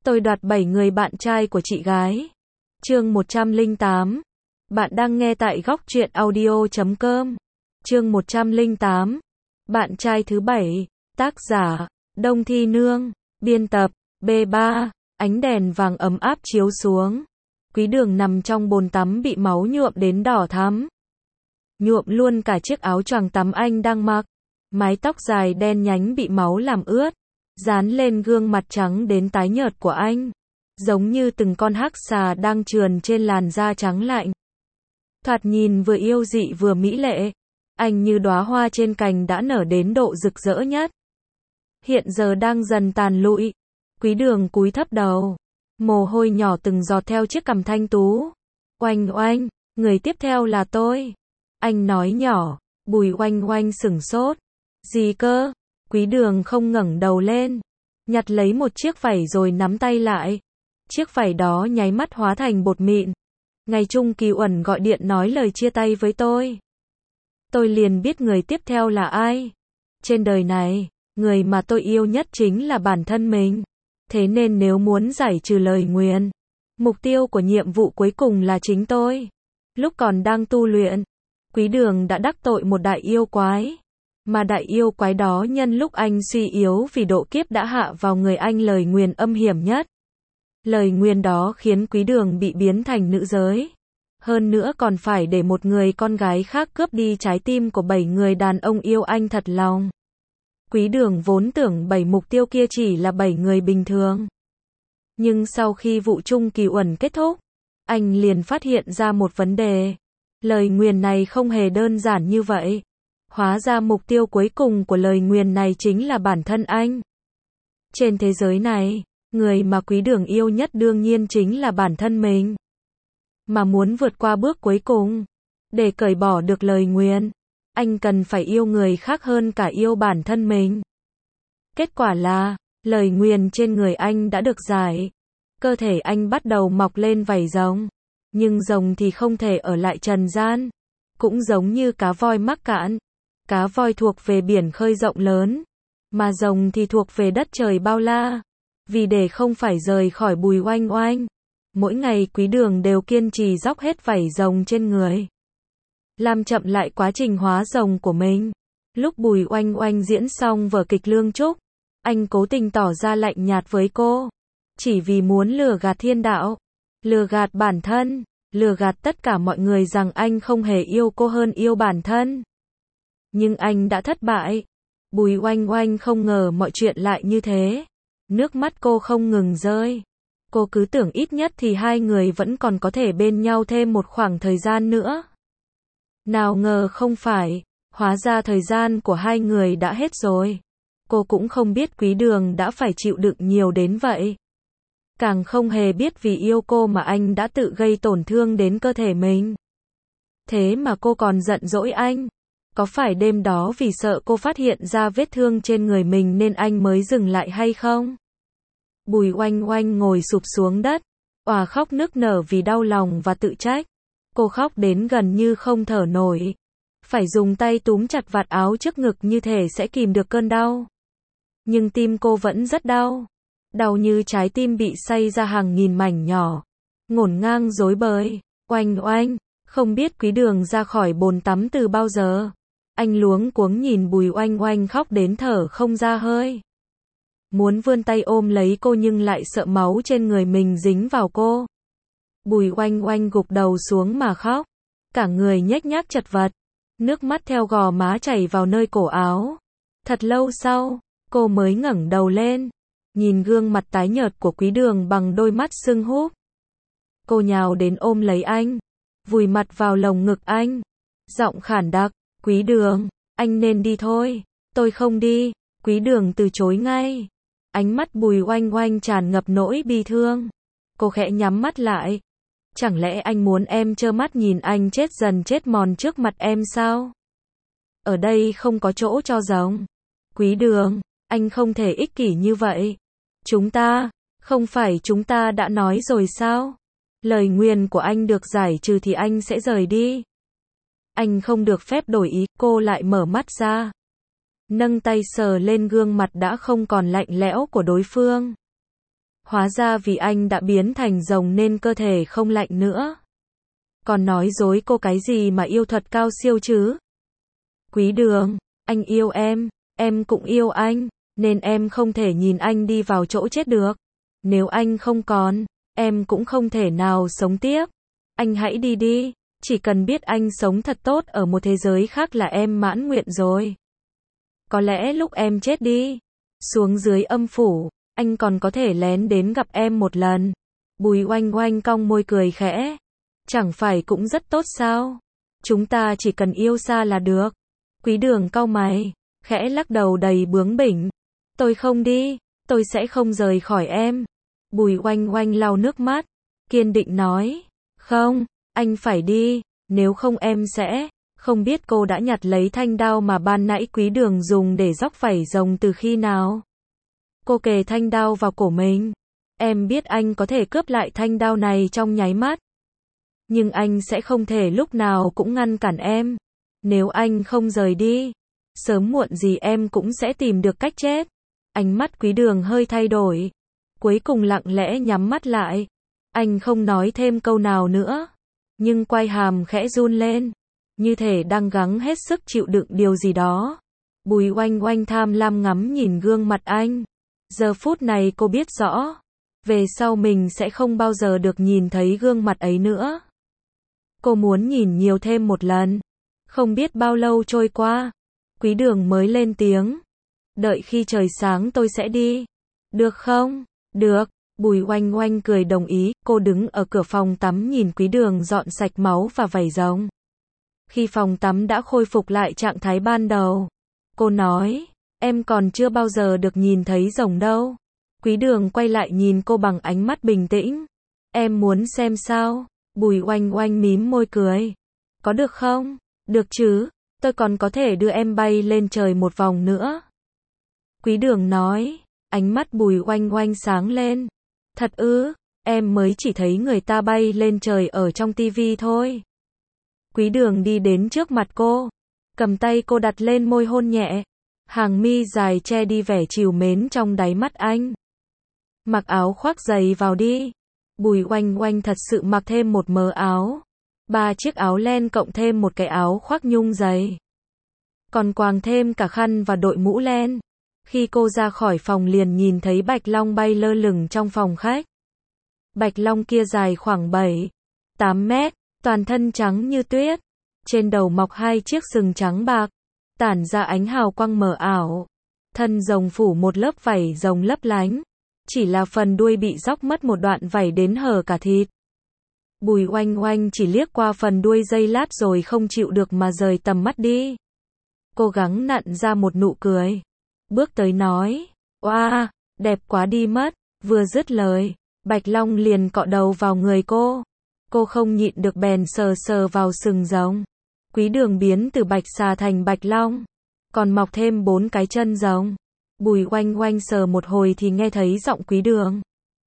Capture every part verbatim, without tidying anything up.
Tôi đoạt bảy người bạn trai của chị gái. Chương một trăm lẻ tám. Bạn đang nghe tại góc truyện audio chấm com. Chương một trăm lẻ tám. Bạn trai thứ bảy. Tác giả Đông Thi Nương. Biên tập B ba. Ánh đèn vàng ấm áp chiếu xuống. Quý Đường nằm trong bồn tắm bị máu nhuộm đến đỏ thắm. Nhuộm luôn cả chiếc áo choàng tắm anh đang mặc. Mái tóc dài đen nhánh bị máu làm ướt, dán lên gương mặt trắng đến tái nhợt của anh, giống như từng con hắc xà đang trườn trên làn da trắng lạnh. Thoạt nhìn vừa yêu dị vừa mỹ lệ, anh như đóa hoa trên cành đã nở đến độ rực rỡ nhất. Hiện giờ đang dần tàn lụi. Quý Đường cúi thấp đầu, mồ hôi nhỏ từng giọt theo chiếc cằm thanh tú. Oanh oanh, người tiếp theo là tôi. Anh nói nhỏ. Bùi oanh oanh sửng sốt. Gì cơ? Quý Đường không ngẩng đầu lên, nhặt lấy một chiếc vảy rồi nắm tay lại. Chiếc vảy đó nháy mắt hóa thành bột mịn. Ngày Trung Kỳ Uẩn gọi điện nói lời chia tay với tôi. Tôi liền biết người tiếp theo là ai. Trên đời này, người mà tôi yêu nhất chính là bản thân mình. Thế nên nếu muốn giải trừ lời nguyền, mục tiêu của nhiệm vụ cuối cùng là chính tôi. Lúc còn đang tu luyện, Quý Đường đã đắc tội một đại yêu quái. Mà đại yêu quái đó nhân lúc anh suy yếu vì độ kiếp đã hạ vào người anh lời nguyền âm hiểm nhất. Lời nguyền đó khiến Quý Đường bị biến thành nữ giới. Hơn nữa còn phải để một người con gái khác cướp đi trái tim của bảy người đàn ông yêu anh thật lòng. Quý Đường vốn tưởng bảy mục tiêu kia chỉ là bảy người bình thường. Nhưng sau khi vụ Trung Kỳ Uẩn kết thúc, anh liền phát hiện ra một vấn đề. Lời nguyền này không hề đơn giản như vậy. Hóa ra mục tiêu cuối cùng của lời nguyền này chính là bản thân anh. Trên thế giới này, người mà Quý Đường yêu nhất đương nhiên chính là bản thân mình. Mà muốn vượt qua bước cuối cùng, để cởi bỏ được lời nguyền, anh cần phải yêu người khác hơn cả yêu bản thân mình. Kết quả là, lời nguyền trên người anh đã được giải. Cơ thể anh bắt đầu mọc lên vảy rồng. Nhưng rồng thì không thể ở lại trần gian. Cũng giống như cá voi mắc cạn. Cá voi thuộc về biển khơi rộng lớn, mà rồng thì thuộc về đất trời bao la. Vì để không phải rời khỏi Bùi oanh oanh, mỗi ngày Quý Đường đều kiên trì róc hết vảy rồng trên người, làm chậm lại quá trình hóa rồng của mình. Lúc Bùi oanh oanh diễn xong vở kịch Lương Trúc, anh cố tình tỏ ra lạnh nhạt với cô, chỉ vì muốn lừa gạt thiên đạo, lừa gạt bản thân, lừa gạt tất cả mọi người rằng anh không hề yêu cô hơn yêu bản thân. Nhưng anh đã thất bại. Bùi oanh oanh không ngờ mọi chuyện lại như thế. Nước mắt cô không ngừng rơi. Cô cứ tưởng ít nhất thì hai người vẫn còn có thể bên nhau thêm một khoảng thời gian nữa. Nào ngờ không phải. Hóa ra thời gian của hai người đã hết rồi. Cô cũng không biết Quý Đường đã phải chịu đựng nhiều đến vậy. Càng không hề biết vì yêu cô mà anh đã tự gây tổn thương đến cơ thể mình. Thế mà cô còn giận dỗi anh. Có phải đêm đó vì sợ cô phát hiện ra vết thương trên người mình nên anh mới dừng lại hay không? Bùi oanh oanh ngồi sụp xuống đất, òa khóc nức nở vì đau lòng và tự trách. Cô khóc đến gần như không thở nổi. Phải dùng tay túm chặt vạt áo trước ngực như thể sẽ kìm được cơn đau. Nhưng tim cô vẫn rất đau. Đau như trái tim bị xay ra hàng nghìn mảnh nhỏ. Ngổn ngang rối bời. Oanh oanh, không biết Quý Đường ra khỏi bồn tắm từ bao giờ. Anh luống cuống nhìn Bùi oanh oanh khóc đến thở không ra hơi. Muốn vươn tay ôm lấy cô nhưng lại sợ máu trên người mình dính vào cô. Bùi oanh oanh gục đầu xuống mà khóc. Cả người nhếch nhác chật vật. Nước mắt theo gò má chảy vào nơi cổ áo. Thật lâu sau, cô mới ngẩng đầu lên. Nhìn gương mặt tái nhợt của Quý Đường bằng đôi mắt sưng húp. Cô nhào đến ôm lấy anh. Vùi mặt vào lồng ngực anh. Giọng khản đặc. Quý Đường, anh nên đi thôi. Tôi không đi. Quý Đường từ chối ngay. Ánh mắt Bùi oanh oanh tràn ngập nỗi bi thương. Cô khẽ nhắm mắt lại. Chẳng lẽ anh muốn em trơ mắt nhìn anh chết dần chết mòn trước mặt em sao? Ở đây không có chỗ cho rồng. Quý Đường, anh không thể ích kỷ như vậy. Chúng ta, không phải chúng ta đã nói rồi sao? Lời nguyền của anh được giải trừ thì anh sẽ rời đi. Anh không được phép đổi ý. Cô lại mở mắt ra, nâng tay sờ lên gương mặt đã không còn lạnh lẽo của đối phương. Hóa ra vì anh đã biến thành rồng nên cơ thể không lạnh nữa. Còn nói dối cô cái gì mà yêu thuật cao siêu chứ? Quý Đường, anh yêu em, em cũng yêu anh, nên em không thể nhìn anh đi vào chỗ chết được. Nếu anh không còn, em cũng không thể nào sống tiếp. Anh hãy đi đi, chỉ cần biết anh sống thật tốt ở một thế giới khác là em mãn nguyện rồi. Có lẽ lúc em chết đi, xuống dưới âm phủ, anh còn có thể lén đến gặp em một lần. Bùi Oanh Oanh cong môi cười khẽ. Chẳng phải cũng rất tốt sao? Chúng ta chỉ cần yêu xa là được. Quý Đường cau mày, khẽ lắc đầu đầy bướng bỉnh. Tôi không đi, tôi sẽ không rời khỏi em. Bùi Oanh Oanh lau nước mắt, kiên định nói. Không, anh phải đi, nếu không em sẽ... Không biết cô đã nhặt lấy thanh đao mà ban nãy Quý Đường dùng để róc vảy rồng từ khi nào? Cô kề thanh đao vào cổ mình. Em biết anh có thể cướp lại thanh đao này trong nháy mắt. Nhưng anh sẽ không thể lúc nào cũng ngăn cản em. Nếu anh không rời đi, sớm muộn gì em cũng sẽ tìm được cách chết. Ánh mắt Quý Đường hơi thay đổi. Cuối cùng lặng lẽ nhắm mắt lại. Anh không nói thêm câu nào nữa. Nhưng quai hàm khẽ run lên. Như thể đang gắng hết sức chịu đựng điều gì đó. Bùi Oanh Oanh tham lam ngắm nhìn gương mặt anh. Giờ phút này cô biết rõ. Về sau mình sẽ không bao giờ được nhìn thấy gương mặt ấy nữa. Cô muốn nhìn nhiều thêm một lần. Không biết bao lâu trôi qua. Quý Đường mới lên tiếng. Đợi khi trời sáng tôi sẽ đi. Được không? Được. Bùi Oanh Oanh cười đồng ý. Cô đứng ở cửa phòng tắm nhìn Quý Đường dọn sạch máu và vảy rồng. Khi phòng tắm đã khôi phục lại trạng thái ban đầu, cô nói, em còn chưa bao giờ được nhìn thấy rồng đâu. Quý Đường quay lại nhìn cô bằng ánh mắt bình tĩnh. Em muốn xem sao? Bùi Oanh Oanh mím môi cười. Có được không? Được chứ, tôi còn có thể đưa em bay lên trời một vòng nữa. Quý Đường nói, ánh mắt Bùi Oanh Oanh sáng lên. Thật ư, em mới chỉ thấy người ta bay lên trời ở trong tivi thôi. Quý Đường đi đến trước mặt cô, cầm tay cô đặt lên môi hôn nhẹ. Hàng mi dài che đi vẻ trìu mến trong đáy mắt anh. Mặc áo khoác dày vào đi. Bùi Oanh Oanh thật sự mặc thêm một mớ áo. Ba chiếc áo len cộng thêm một cái áo khoác nhung dày. Còn quàng thêm cả khăn và đội mũ len. Khi cô ra khỏi phòng liền nhìn thấy Bạch Long bay lơ lửng trong phòng khách. Bạch Long kia dài khoảng bảy, tám mét, toàn thân trắng như tuyết. Trên đầu mọc hai chiếc sừng trắng bạc, tản ra ánh hào quang mờ ảo. Thân rồng phủ một lớp vảy rồng lấp lánh. Chỉ là phần đuôi bị róc mất một đoạn vảy đến hở cả thịt. Bùi Oanh Oanh chỉ liếc qua phần đuôi giây lát rồi không chịu được mà rời tầm mắt đi. Cố gắng nặn ra một nụ cười. Bước tới nói, oa, đẹp quá đi mất. Vừa dứt lời, Bạch Long liền cọ đầu vào người cô. Cô không nhịn được bèn sờ sờ vào sừng rồng. Quý Đường biến từ bạch xà thành Bạch Long. Còn mọc thêm bốn cái chân rồng. Bùi Oanh Oanh sờ một hồi thì nghe thấy giọng Quý Đường.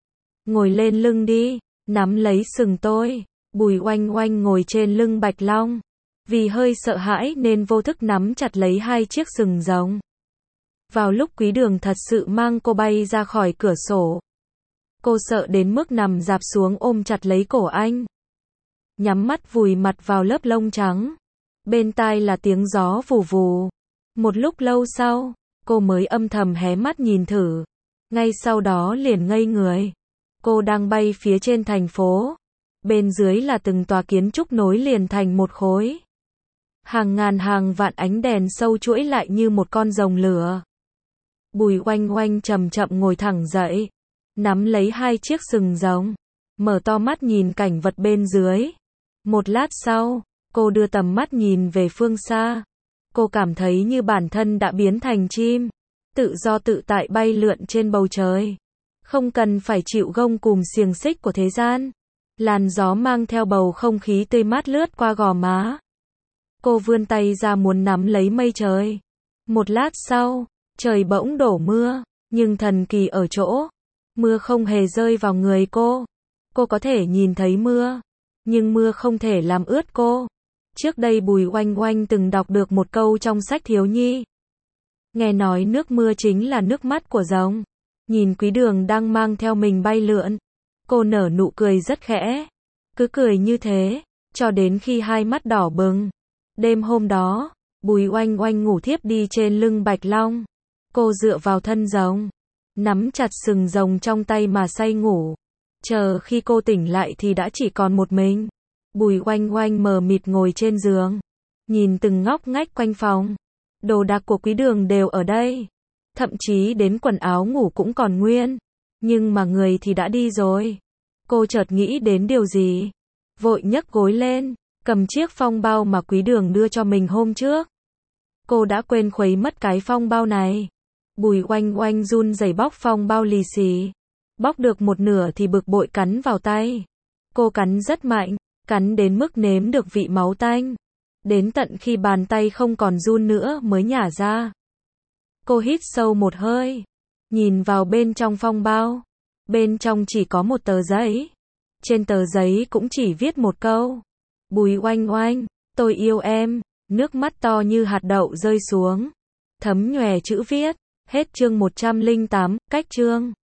Ngồi lên lưng đi, nắm lấy sừng tôi. Bùi Oanh Oanh ngồi trên lưng Bạch Long. Vì hơi sợ hãi nên vô thức nắm chặt lấy hai chiếc sừng rồng. Vào lúc Quý Đường thật sự mang cô bay ra khỏi cửa sổ. Cô sợ đến mức nằm dạp xuống ôm chặt lấy cổ anh. Nhắm mắt vùi mặt vào lớp lông trắng. Bên tai là tiếng gió vù vù. Một lúc lâu sau, cô mới âm thầm hé mắt nhìn thử. Ngay sau đó liền ngây người. Cô đang bay phía trên thành phố. Bên dưới là từng tòa kiến trúc nối liền thành một khối. Hàng ngàn hàng vạn ánh đèn sâu chuỗi lại như một con rồng lửa. Bùi Oanh Oanh chậm chậm ngồi thẳng dậy. Nắm lấy hai chiếc sừng rồng. Mở to mắt nhìn cảnh vật bên dưới. Một lát sau, cô đưa tầm mắt nhìn về phương xa. Cô cảm thấy như bản thân đã biến thành chim. Tự do tự tại bay lượn trên bầu trời. Không cần phải chịu gông cùm xiềng xích của thế gian. Làn gió mang theo bầu không khí tươi mát lướt qua gò má. Cô vươn tay ra muốn nắm lấy mây trời. Một lát sau, trời bỗng đổ mưa. Nhưng thần kỳ ở chỗ, mưa không hề rơi vào người cô. Cô có thể nhìn thấy mưa. Nhưng mưa không thể làm ướt cô. Trước đây Bùi Oanh Oanh từng đọc được một câu trong sách thiếu nhi. Nghe nói nước mưa chính là nước mắt của rồng. Nhìn Quý Đường đang mang theo mình bay lượn, cô nở nụ cười rất khẽ. Cứ cười như thế, cho đến khi hai mắt đỏ bừng. Đêm hôm đó, Bùi Oanh Oanh ngủ thiếp đi trên lưng Bạch Long. Cô dựa vào thân rồng, nắm chặt sừng rồng trong tay mà say ngủ. Chờ khi cô tỉnh lại thì đã chỉ còn một mình. Bùi Oanh Oanh mờ mịt ngồi trên giường, nhìn từng ngóc ngách quanh phòng. Đồ đạc của Quý Đường đều ở đây. Thậm chí đến quần áo ngủ cũng còn nguyên. Nhưng mà người thì đã đi rồi. Cô chợt nghĩ đến điều gì. Vội nhấc gối lên, cầm chiếc phong bao mà Quý Đường đưa cho mình hôm trước. Cô đã quên khuấy mất cái phong bao này. Bùi Oanh Oanh run rẩy bóc phong bao lì xì. Bóc được một nửa thì bực bội cắn vào tay. Cô cắn rất mạnh, cắn đến mức nếm được vị máu tanh. Đến tận khi bàn tay không còn run nữa mới nhả ra. Cô hít sâu một hơi, nhìn vào bên trong phong bao. Bên trong chỉ có một tờ giấy. Trên tờ giấy cũng chỉ viết một câu. Bùi Oanh Oanh, tôi yêu em. Nước mắt to như hạt đậu rơi xuống. Thấm nhòe chữ viết. Hết chương một trăm lẻ tám, cách chương.